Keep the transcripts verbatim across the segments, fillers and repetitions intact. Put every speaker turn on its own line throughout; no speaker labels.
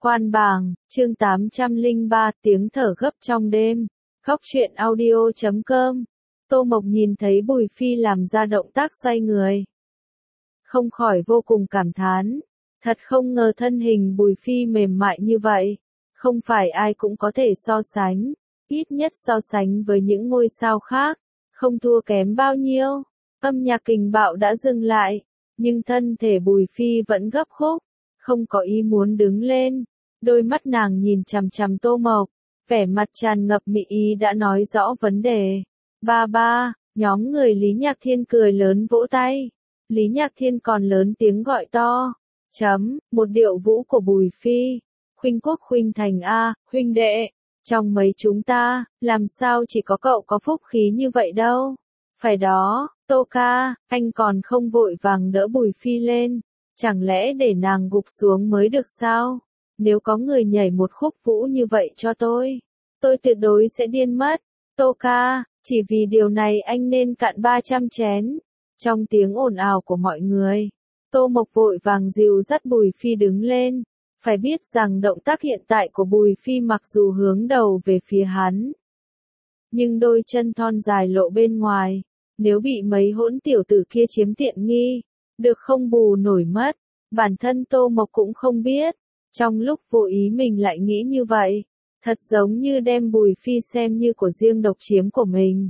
Quan bảng, chương tám trăm lẻ ba, tiếng thở gấp trong đêm. Khóc chuyện audio chấm com. Tô Mộc nhìn thấy Bùi Phi làm ra động tác xoay người. Không khỏi vô cùng cảm thán. Thật không ngờ thân hình Bùi Phi mềm mại như vậy. Không phải ai cũng có thể so sánh. Ít nhất so sánh với những ngôi sao khác. Không thua kém bao nhiêu. Âm nhạc kình bạo đã dừng lại. Nhưng thân thể Bùi Phi vẫn gấp khúc. Không có ý muốn đứng lên. Đôi mắt nàng nhìn chằm chằm Tô Mộc, vẻ mặt tràn ngập mị ý đã nói rõ vấn đề. Ba ba, nhóm người Lý Nhạc Thiên cười lớn vỗ tay. Lý Nhạc Thiên còn lớn tiếng gọi to. Chấm, một điệu vũ của Bùi Phi. Khuynh Quốc Khuynh Thành a, huynh đệ. Trong mấy chúng ta, làm sao chỉ có cậu có phúc khí như vậy đâu. Phải đó, Tô ca, anh còn không vội vàng đỡ Bùi Phi lên. Chẳng lẽ để nàng gục xuống mới được sao? Nếu có người nhảy một khúc vũ như vậy cho tôi, tôi tuyệt đối sẽ điên mất. Tô ca, chỉ vì điều này anh nên cạn ba trăm chén. Trong tiếng ồn ào của mọi người, Tô Mộc vội vàng dìu dắt Bùi Phi đứng lên. Phải biết rằng động tác hiện tại của Bùi Phi mặc dù hướng đầu về phía hắn, nhưng đôi chân thon dài lộ bên ngoài, nếu bị mấy hỗn tiểu tử kia chiếm tiện nghi, được không bù nổi mất. Bản thân Tô Mộc cũng không biết. Trong lúc vô ý mình lại nghĩ như vậy, thật giống như đem Bùi Phi xem như của riêng độc chiếm của mình.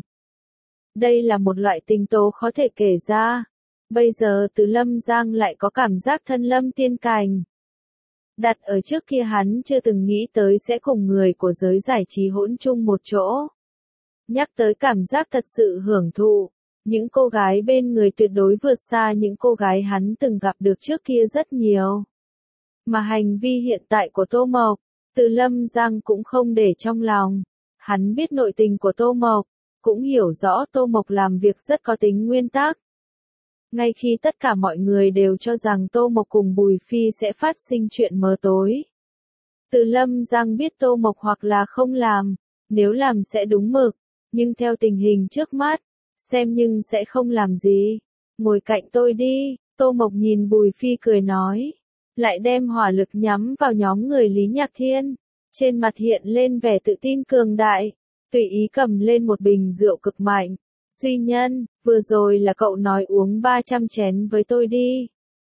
Đây là một loại tình tố khó thể kể ra. Bây giờ Từ Lâm Giang lại có cảm giác thân lâm tiên cảnh. Đặt ở trước kia hắn chưa từng nghĩ tới sẽ cùng người của giới giải trí hỗn chung một chỗ. Nhắc tới cảm giác thật sự hưởng thụ, những cô gái bên người tuyệt đối vượt xa những cô gái hắn từng gặp được trước kia rất nhiều. Mà hành vi hiện tại của Tô Mộc, Từ Lâm Giang cũng không để trong lòng. Hắn biết nội tình của Tô Mộc, cũng hiểu rõ Tô Mộc làm việc rất có tính nguyên tắc. Ngay khi tất cả mọi người đều cho rằng Tô Mộc cùng Bùi Phi sẽ phát sinh chuyện mờ tối, Từ Lâm Giang biết Tô Mộc hoặc là không làm, nếu làm sẽ đúng mực, nhưng theo tình hình trước mắt, xem nhưng sẽ không làm gì. Ngồi cạnh tôi đi, Tô Mộc nhìn Bùi Phi cười nói. Lại đem hỏa lực nhắm vào nhóm người Lý Nhạc Thiên. Trên mặt hiện lên vẻ tự tin cường đại, tùy ý cầm lên một bình rượu cực mạnh. Duy Nhân, vừa rồi là cậu nói uống ba trăm chén với tôi đi.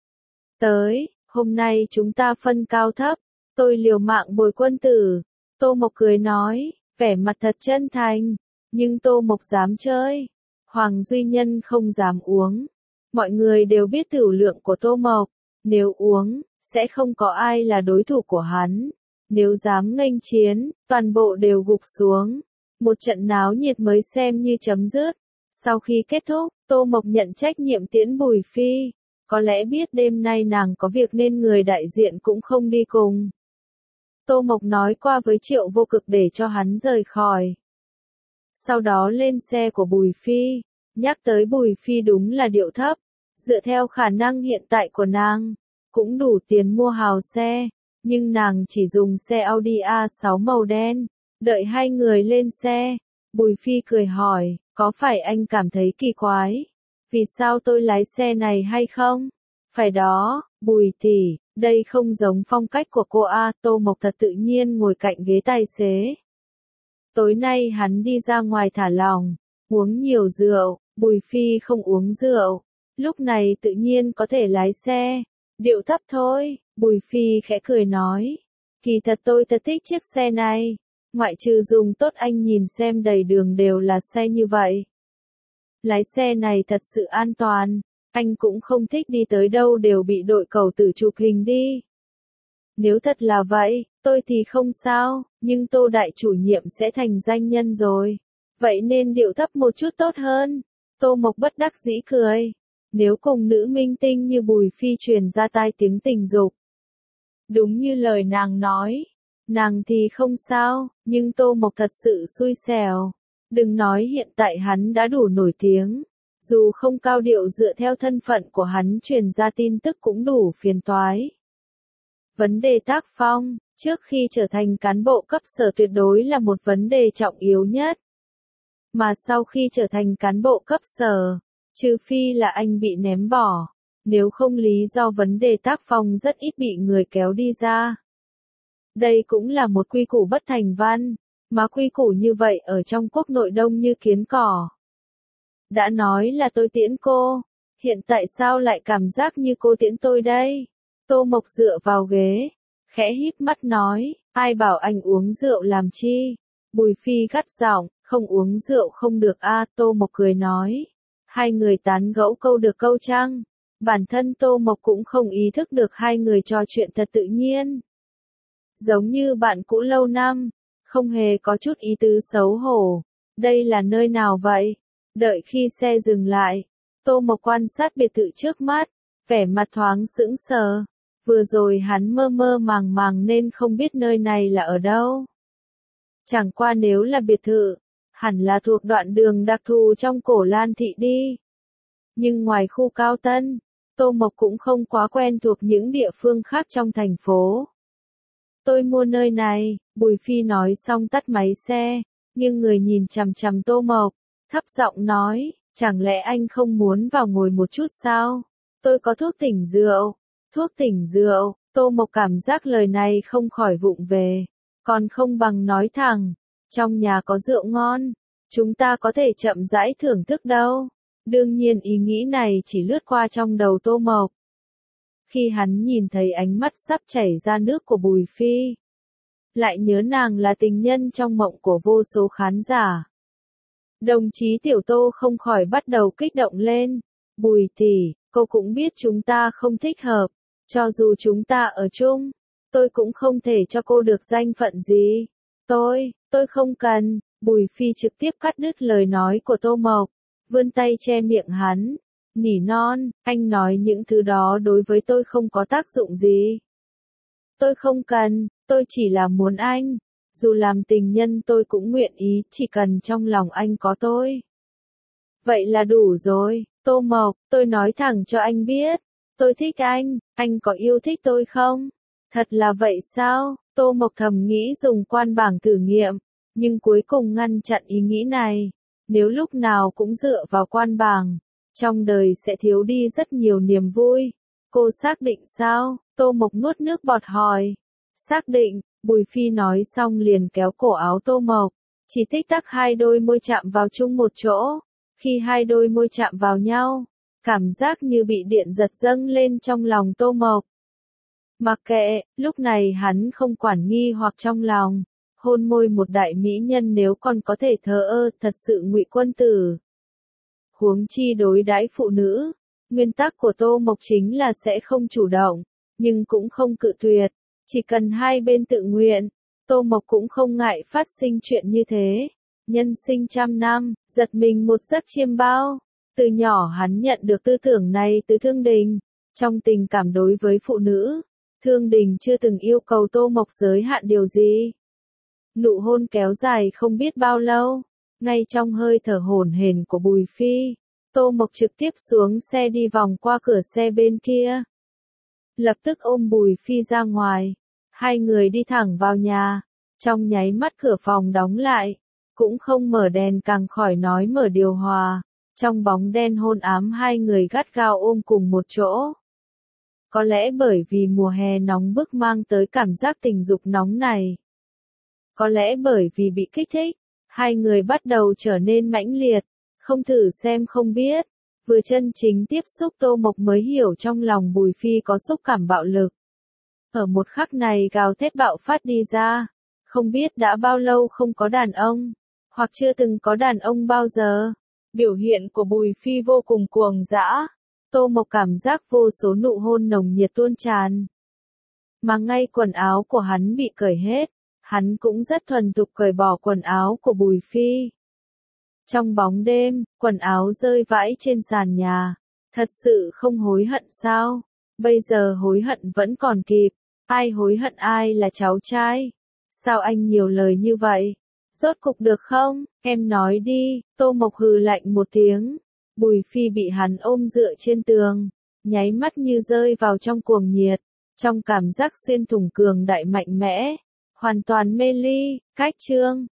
Tới, hôm nay chúng ta phân cao thấp, tôi liều mạng bồi quân tử. Tô Mộc cười nói, vẻ mặt thật chân thành, nhưng Tô Mộc dám chơi. Hoàng Duy Nhân không dám uống. Mọi người đều biết tửu lượng của Tô Mộc, nếu uống, sẽ không có ai là đối thủ của hắn. Nếu dám nghênh chiến, toàn bộ đều gục xuống. Một trận náo nhiệt mới xem như chấm dứt. Sau khi kết thúc, Tô Mộc nhận trách nhiệm tiễn Bùi Phi. Có lẽ biết đêm nay nàng có việc nên người đại diện cũng không đi cùng. Tô Mộc nói qua với Triệu Vô Cực để cho hắn rời khỏi. Sau đó lên xe của Bùi Phi. Nhắc tới Bùi Phi đúng là điệu thấp. Dựa theo khả năng hiện tại của nàng, cũng đủ tiền mua hào xe, nhưng nàng chỉ dùng xe Audi a sáu màu đen. Đợi hai người lên xe, Bùi Phi cười hỏi, có phải anh cảm thấy kỳ quái? Vì sao tôi lái xe này hay không? Phải đó, Bùi tỷ, đây không giống phong cách của cô a. Tô Mộc thật tự nhiên ngồi cạnh ghế tài xế. Tối nay hắn đi ra ngoài thả lỏng, uống nhiều rượu, Bùi Phi không uống rượu, lúc này tự nhiên có thể lái xe. Điệu thấp thôi, Bùi Phi khẽ cười nói. Kỳ thật tôi thật thích chiếc xe này. Ngoại trừ dùng tốt anh nhìn xem đầy đường đều là xe như vậy. Lái xe này thật sự an toàn. Anh cũng không thích đi tới đâu đều bị đội cầu tử chụp hình đi. Nếu thật là vậy, tôi thì không sao, nhưng Tô đại chủ nhiệm sẽ thành danh nhân rồi. Vậy nên điệu thấp một chút tốt hơn. Tô Mộc bất đắc dĩ cười. Nếu cùng nữ minh tinh như Bùi Phi truyền ra tai tiếng tình dục, đúng như lời nàng nói, nàng thì không sao, nhưng Tô Mộc thật sự xui xẻo. Đừng nói hiện tại hắn đã đủ nổi tiếng, dù không cao điệu dựa theo thân phận của hắn truyền ra tin tức cũng đủ phiền toái. Vấn đề tác phong, trước khi trở thành cán bộ cấp sở tuyệt đối là một vấn đề trọng yếu nhất. Mà sau khi trở thành cán bộ cấp sở, trừ phi là anh bị ném bỏ, nếu không lý do vấn đề tác phong rất ít bị người kéo đi ra. Đây cũng là một quy củ bất thành văn, mà quy củ như vậy ở trong quốc nội đông như kiến cỏ. Đã nói là tôi tiễn cô, hiện tại sao lại cảm giác như cô tiễn tôi đây? Tô Mộc dựa vào ghế, khẽ híp mắt nói, ai bảo anh uống rượu làm chi? Bùi Phi gắt giọng, không uống rượu không được a. Tô Mộc cười nói, hai người tán gẫu câu được câu trăng. Bản thân Tô Mộc cũng không ý thức được hai người trò chuyện thật tự nhiên. Giống như bạn cũ lâu năm, không hề có chút ý tứ xấu hổ. Đây là nơi nào vậy? Đợi khi xe dừng lại, Tô Mộc quan sát biệt thự trước mắt, vẻ mặt thoáng sững sờ. Vừa rồi hắn mơ mơ màng màng nên không biết nơi này là ở đâu. Chẳng qua nếu là biệt thự, hẳn là thuộc đoạn đường đặc thù trong Cổ Lan thị đi. Nhưng ngoài khu Cao Tân, Tô Mộc cũng không quá quen thuộc những địa phương khác trong thành phố. Tôi mua nơi này, Bùi Phi nói xong tắt máy xe, nhưng người nhìn chằm chằm Tô Mộc, thấp giọng nói, chẳng lẽ anh không muốn vào ngồi một chút sao? Tôi có thuốc tỉnh rượu. Thuốc tỉnh rượu, Tô Mộc cảm giác lời này không khỏi vụng về, còn không bằng nói thẳng, trong nhà có rượu ngon, chúng ta có thể chậm rãi thưởng thức đâu. Đương nhiên ý nghĩ này chỉ lướt qua trong đầu Tô Mộc. Khi hắn nhìn thấy ánh mắt sắp chảy ra nước của Bùi Phi, lại nhớ nàng là tình nhân trong mộng của vô số khán giả. Đồng chí Tiểu Tô không khỏi bắt đầu kích động lên, Bùi tỷ, cô cũng biết chúng ta không thích hợp, cho dù chúng ta ở chung, tôi cũng không thể cho cô được danh phận gì. Tôi, tôi không cần, Bùi Phi trực tiếp cắt đứt lời nói của Tô Mộc, vươn tay che miệng hắn, nỉ non, anh nói những thứ đó đối với tôi không có tác dụng gì. Tôi không cần, tôi chỉ là muốn anh, dù làm tình nhân tôi cũng nguyện ý, chỉ cần trong lòng anh có tôi. Vậy là đủ rồi, Tô Mộc, tôi nói thẳng cho anh biết, tôi thích anh, anh có yêu thích tôi không? Thật là vậy sao? Tô Mộc thầm nghĩ dùng quan bảng thử nghiệm, nhưng cuối cùng ngăn chặn ý nghĩ này. Nếu lúc nào cũng dựa vào quan bảng, trong đời sẽ thiếu đi rất nhiều niềm vui. Cô xác định sao? Tô Mộc nuốt nước bọt hỏi. Xác định, Bùi Phi nói xong liền kéo cổ áo Tô Mộc. Chỉ tích tắc hai đôi môi chạm vào chung một chỗ. Khi hai đôi môi chạm vào nhau, cảm giác như bị điện giật dâng lên trong lòng Tô Mộc. Mặc kệ, lúc này hắn không quản nghi hoặc trong lòng. Hôn môi một đại mỹ nhân nếu còn có thể thờ ơ, thật sự ngụy quân tử. Huống chi đối đãi phụ nữ, nguyên tắc của Tô Mộc chính là sẽ không chủ động, nhưng cũng không cự tuyệt, chỉ cần hai bên tự nguyện, Tô Mộc cũng không ngại phát sinh chuyện như thế. Nhân sinh trăm năm, giật mình một giấc chiêm bao. Từ nhỏ hắn nhận được tư tưởng này từ Thương Đình. Trong tình cảm đối với phụ nữ, Thương Đình chưa từng yêu cầu Tô Mộc giới hạn điều gì. Nụ hôn kéo dài không biết bao lâu, ngay trong hơi thở hổn hển của Bùi Phi, Tô Mộc trực tiếp xuống xe đi vòng qua cửa xe bên kia. Lập tức ôm Bùi Phi ra ngoài, hai người đi thẳng vào nhà, trong nháy mắt cửa phòng đóng lại, cũng không mở đèn càng khỏi nói mở điều hòa, trong bóng đen hôn ám hai người gắt gao ôm cùng một chỗ. Có lẽ bởi vì mùa hè nóng bức mang tới cảm giác tình dục nóng này. Có lẽ bởi vì bị kích thích, hai người bắt đầu trở nên mãnh liệt, không thử xem không biết, vừa chân chính tiếp xúc Tô Mộc mới hiểu trong lòng Bùi Phi có xúc cảm bạo lực. Ở một khắc này gào thét bạo phát đi ra, không biết đã bao lâu không có đàn ông, hoặc chưa từng có đàn ông bao giờ. Biểu hiện của Bùi Phi vô cùng cuồng dã, Tô Mộc cảm giác vô số nụ hôn nồng nhiệt tuôn tràn. Mà ngay quần áo của hắn bị cởi hết. Hắn cũng rất thuần thục cởi bỏ quần áo của Bùi Phi. Trong bóng đêm, quần áo rơi vãi trên sàn nhà. Thật sự không hối hận sao? Bây giờ hối hận vẫn còn kịp. Ai hối hận ai là cháu trai? Sao anh nhiều lời như vậy? Rốt cục được không? Em nói đi. Tô Mộc hừ lạnh một tiếng. Bùi Phi bị hắn ôm dựa trên tường, nháy mắt như rơi vào trong cuồng nhiệt. Trong cảm giác xuyên thủng cường đại mạnh mẽ. Hoàn toàn mê ly, cách chương.